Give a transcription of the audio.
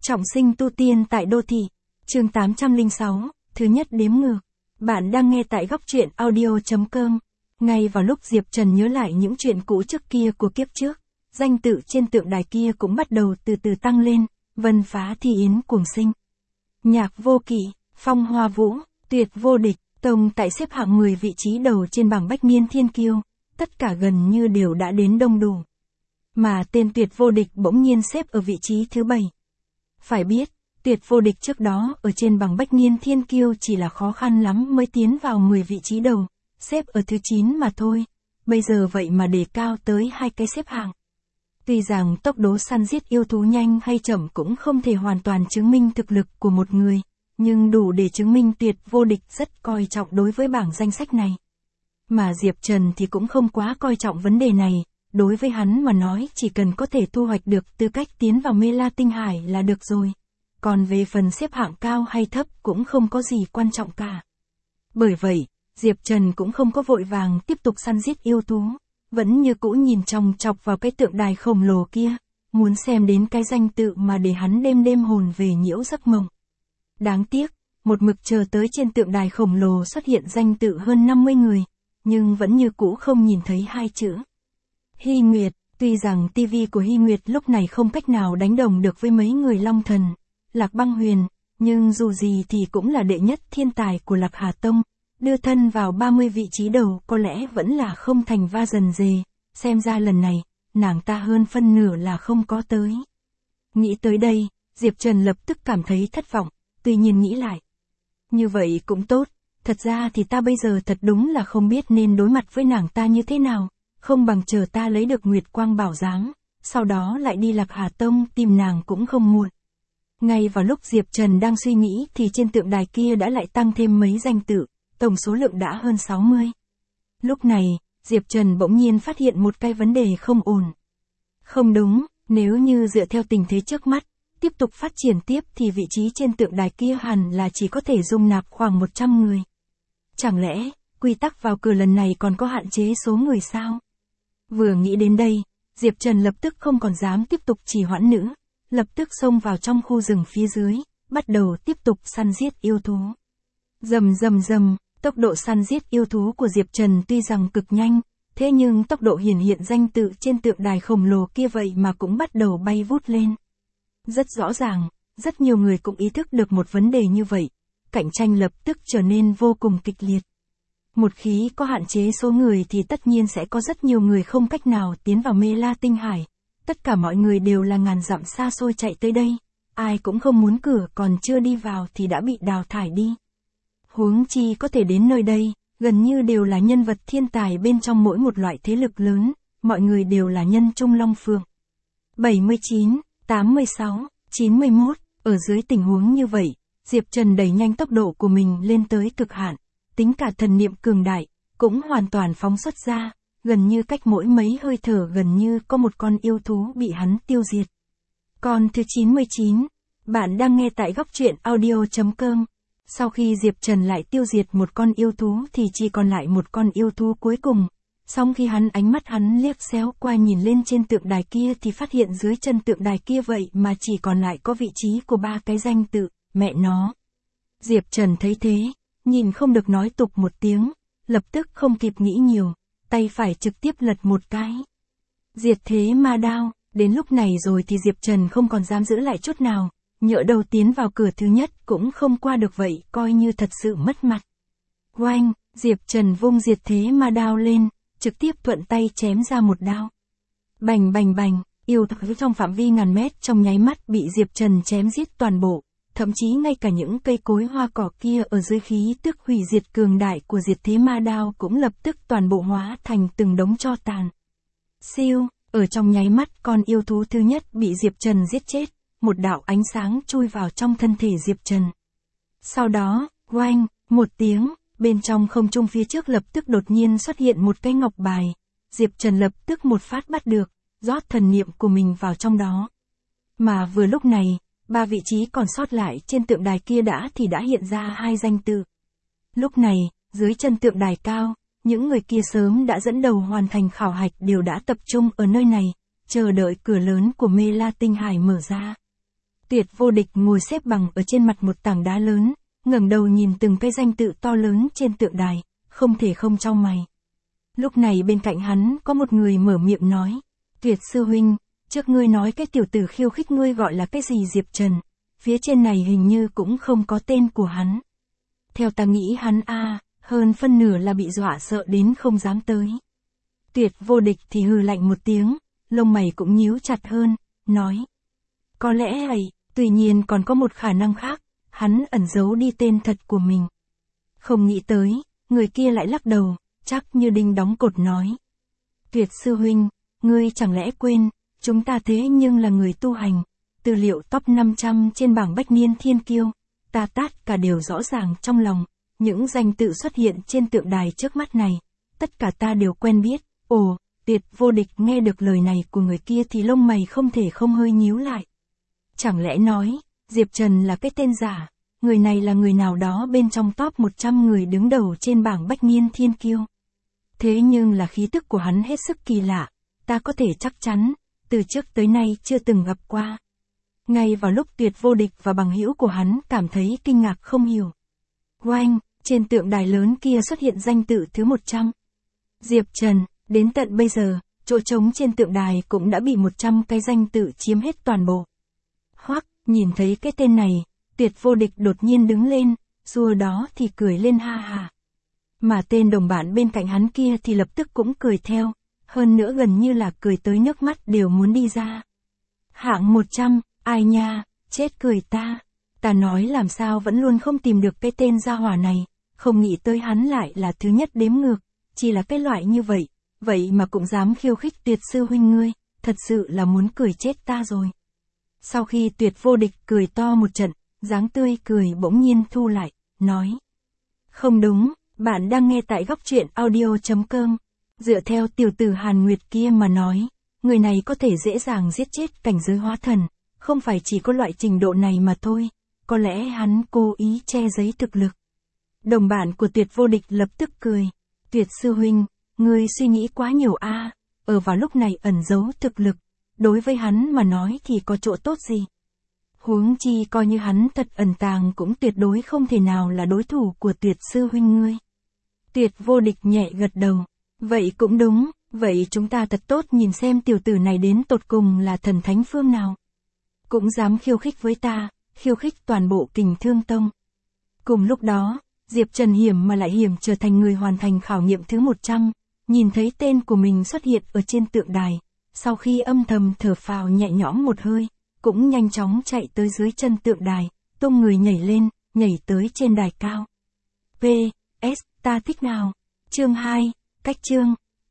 Trọng sinh tu tiên tại đô thị. Chương 806, thứ nhất đếm ngược. Bạn đang nghe tại góc truyện audio.com. Ngay vào lúc Diệp Trần nhớ lại những chuyện cũ trước kia của kiếp trước, danh tự trên tượng đài kia cũng bắt đầu từ từ tăng lên, vân phá thi yến cuồng sinh. Nhạc vô kỵ, phong hoa vũ, tuyệt vô địch, tông tại xếp hạng 10 vị trí đầu trên bảng Bách Niên Thiên Kiêu, tất cả gần như đều đã đến đông đủ. Mà tên tuyệt vô địch bỗng nhiên xếp ở vị trí thứ 7. Phải biết, tuyệt vô địch trước đó ở trên bảng Bách Niên Thiên Kiêu chỉ là khó khăn lắm mới tiến vào 10 vị trí đầu, xếp ở thứ 9 mà thôi, bây giờ vậy mà đề cao tới 2 cái xếp hạng. Tuy rằng tốc độ săn giết yêu thú nhanh hay chậm cũng không thể hoàn toàn chứng minh thực lực của một người, nhưng đủ để chứng minh tuyệt vô địch rất coi trọng đối với bảng danh sách này. Mà Diệp Trần thì cũng không quá coi trọng vấn đề này, đối với hắn mà nói chỉ cần có thể thu hoạch được tư cách tiến vào Mê La Tinh Hải là được rồi. Còn về phần xếp hạng cao hay thấp cũng không có gì quan trọng cả. Bởi vậy, Diệp Trần cũng không có vội vàng tiếp tục săn giết yêu thú, vẫn như cũ nhìn chòng chọc vào cái tượng đài khổng lồ kia, muốn xem đến cái danh tự mà để hắn đêm đêm hồn về nhiễu giấc mộng. Đáng tiếc, một mực chờ tới trên tượng đài khổng lồ xuất hiện danh tự hơn 50 người, nhưng vẫn như cũ không nhìn thấy 2 chữ. Hy Nguyệt. Tuy rằng TV của Hy Nguyệt lúc này không cách nào đánh đồng được với mấy người Long Thần, Lạc Băng Huyền, nhưng dù gì thì cũng là đệ nhất thiên tài của Lạc Hà Tông, đưa thân vào 30 vị trí đầu có lẽ vẫn là không thành va dần dề, xem ra lần này, nàng ta hơn phân nửa là không có tới. Nghĩ tới đây, Diệp Trần lập tức cảm thấy thất vọng, tuy nhiên nghĩ lại. Như vậy cũng tốt, thật ra thì ta bây giờ thật đúng là không biết nên đối mặt với nàng ta như thế nào, không bằng chờ ta lấy được Nguyệt Quang Bảo Giám, sau đó lại đi Lạc Hà Tông tìm nàng cũng không muộn. Ngay vào lúc Diệp Trần đang suy nghĩ thì trên tượng đài kia đã lại tăng thêm mấy danh tự, tổng số lượng đã hơn 60. Lúc này, Diệp Trần bỗng nhiên phát hiện một cái vấn đề không ổn. Không đúng, nếu như dựa theo tình thế trước mắt, tiếp tục phát triển tiếp thì vị trí trên tượng đài kia hẳn là chỉ có thể dung nạp khoảng 100 người. Chẳng lẽ, quy tắc vào cửa lần này còn có hạn chế số người sao? Vừa nghĩ đến đây, Diệp Trần lập tức không còn dám tiếp tục trì hoãn nữa, lập tức xông vào trong khu rừng phía dưới, bắt đầu tiếp tục săn giết yêu thú. Rầm rầm rầm, tốc độ săn giết yêu thú của Diệp Trần tuy rằng cực nhanh, thế nhưng tốc độ hiển hiện danh tự trên tượng đài khổng lồ kia vậy mà cũng bắt đầu bay vút lên. Rất rõ ràng, rất nhiều người cũng ý thức được một vấn đề như vậy, cạnh tranh lập tức trở nên vô cùng kịch liệt. Một khi có hạn chế số người thì tất nhiên sẽ có rất nhiều người không cách nào tiến vào Mê La Tinh Hải. Tất cả mọi người đều là ngàn dặm xa xôi chạy tới đây, ai cũng không muốn cửa còn chưa đi vào thì đã bị đào thải đi. Huống chi có thể đến nơi đây, gần như đều là nhân vật thiên tài bên trong mỗi một loại thế lực lớn, mọi người đều là nhân trung long phượng. 79, 86, 91, ở dưới tình huống như vậy, Diệp Trần đẩy nhanh tốc độ của mình lên tới cực hạn, tính cả thần niệm cường đại, cũng hoàn toàn phóng xuất ra, gần như cách mỗi mấy hơi thở gần như có một con yêu thú bị hắn tiêu diệt. Con thứ 99, bạn đang nghe tại góc truyện audio.com. Sau khi Diệp Trần lại tiêu diệt một con yêu thú thì chỉ còn lại một con yêu thú cuối cùng. Xong khi ánh mắt hắn liếc xéo qua nhìn lên trên tượng đài kia thì phát hiện dưới chân tượng đài kia vậy mà chỉ còn lại có vị trí của 3 cái danh tự, mẹ nó. Diệp Trần thấy thế, nhìn không được nói tục một tiếng, lập tức không kịp nghĩ nhiều, tay phải trực tiếp lật một cái. Diệt thế ma đao, đến lúc này rồi thì Diệp Trần không còn dám giữ lại chút nào, nhỡ đầu tiến vào cửa thứ nhất cũng không qua được vậy, coi như thật sự mất mặt. Oanh, Diệp Trần vung diệt thế ma đao lên, trực tiếp thuận tay chém ra một đao. Bành bành bành, yêu thú trong phạm vi ngàn mét trong nháy mắt bị Diệp Trần chém giết toàn bộ. Thậm chí ngay cả những cây cối hoa cỏ kia ở dưới khí tức hủy diệt cường đại của diệt thế ma đao cũng lập tức toàn bộ hóa thành từng đống tro tàn. Siêu, ở trong nháy mắt con yêu thú thứ nhất bị Diệp Trần giết chết, một đạo ánh sáng chui vào trong thân thể Diệp Trần. Sau đó, oanh, một tiếng, bên trong không trung phía trước lập tức đột nhiên xuất hiện một cái ngọc bài. Diệp Trần lập tức một phát bắt được, rót thần niệm của mình vào trong đó. Mà vừa lúc này, 3 vị trí còn sót lại trên tượng đài kia đã hiện ra 2 danh tự. Lúc này, dưới chân tượng đài cao, những người kia sớm đã dẫn đầu hoàn thành khảo hạch đều đã tập trung ở nơi này, chờ đợi cửa lớn của Mê La Tinh Hải mở ra. Tuyệt Vô Địch ngồi xếp bằng ở trên mặt một tảng đá lớn, ngẩng đầu nhìn từng cái danh tự to lớn trên tượng đài, không thể không chau mày. Lúc này bên cạnh hắn có một người mở miệng nói, Tuyệt sư huynh, trước ngươi nói cái tiểu tử khiêu khích ngươi gọi là cái gì Diệp Trần, phía trên này hình như cũng không có tên của hắn. Theo ta nghĩ hắn hơn phân nửa là bị dọa sợ đến không dám tới. Tuyệt Vô Địch thì hừ lạnh một tiếng, lông mày cũng nhíu chặt hơn, nói. Có lẽ ấy, tuy nhiên còn có một khả năng khác, hắn ẩn giấu đi tên thật của mình. Không nghĩ tới, người kia lại lắc đầu, chắc như đinh đóng cột nói. Tuyệt sư huynh, ngươi chẳng lẽ quên, chúng ta thế nhưng là người tu hành, tư liệu top 500 trên bảng Bách Niên Thiên Kiêu, ta tất cả đều rõ ràng trong lòng, những danh tự xuất hiện trên tượng đài trước mắt này, tất cả ta đều quen biết. Ồ, Tuyệt Vô Địch nghe được lời này của người kia thì lông mày không thể không hơi nhíu lại. Chẳng lẽ nói, Diệp Trần là cái tên giả, người này là người nào đó bên trong top 100 người đứng đầu trên bảng Bách Niên Thiên Kiêu. Thế nhưng là khí tức của hắn hết sức kỳ lạ, ta có thể chắc chắn, từ trước tới nay chưa từng gặp qua. Ngay vào lúc Tuyệt Vô Địch và bằng hữu của hắn cảm thấy kinh ngạc không hiểu. Oanh, trên tượng đài lớn kia xuất hiện danh tự thứ 100. Diệp Trần, đến tận bây giờ, chỗ trống trên tượng đài cũng đã bị 100 cái danh tự chiếm hết toàn bộ. Hoắc, nhìn thấy cái tên này, Tuyệt Vô Địch đột nhiên đứng lên, xua đó thì cười lên ha ha. Mà tên đồng bạn bên cạnh hắn kia thì lập tức cũng cười theo, hơn nữa gần như là cười tới nước mắt đều muốn đi ra. Hạng 100, ai nha, chết cười ta. Ta nói làm sao vẫn luôn không tìm được cái tên gia hỏa này, không nghĩ tới hắn lại là thứ nhất đếm ngược, chỉ là cái loại như vậy, vậy mà cũng dám khiêu khích Tuyệt sư huynh ngươi, thật sự là muốn cười chết ta rồi. Sau khi Tuyệt Vô Địch cười to một trận, dáng tươi cười bỗng nhiên thu lại, nói. Không đúng, bạn đang nghe tại góc truyện audio.com. Dựa theo tiểu tử Hàn Nguyệt kia mà nói, người này có thể dễ dàng giết chết cảnh giới hóa thần, không phải chỉ có loại trình độ này mà thôi, có lẽ hắn cố ý che giấu thực lực. Đồng bạn của Tuyệt Vô Địch lập tức cười, Tuyệt sư huynh, ngươi suy nghĩ quá nhiều ở vào lúc này ẩn giấu thực lực, đối với hắn mà nói thì có chỗ tốt gì. Huống chi coi như hắn thật ẩn tàng cũng tuyệt đối không thể nào là đối thủ của Tuyệt sư huynh ngươi. Tuyệt Vô Địch nhẹ gật đầu, vậy cũng đúng, vậy chúng ta thật tốt nhìn xem tiểu tử này đến tột cùng là thần thánh phương nào. Cũng dám khiêu khích với ta, khiêu khích toàn bộ Kình Thương Tông. Cùng lúc đó, Diệp Trần hiểm mà lại hiểm trở thành người hoàn thành khảo nghiệm thứ 100, nhìn thấy tên của mình xuất hiện ở trên tượng đài, sau khi âm thầm thở phào nhẹ nhõm một hơi, cũng nhanh chóng chạy tới dưới chân tượng đài, tung người nhảy lên, nhảy tới trên đài cao. PS, ta thích nào. Chương 2, cách chương.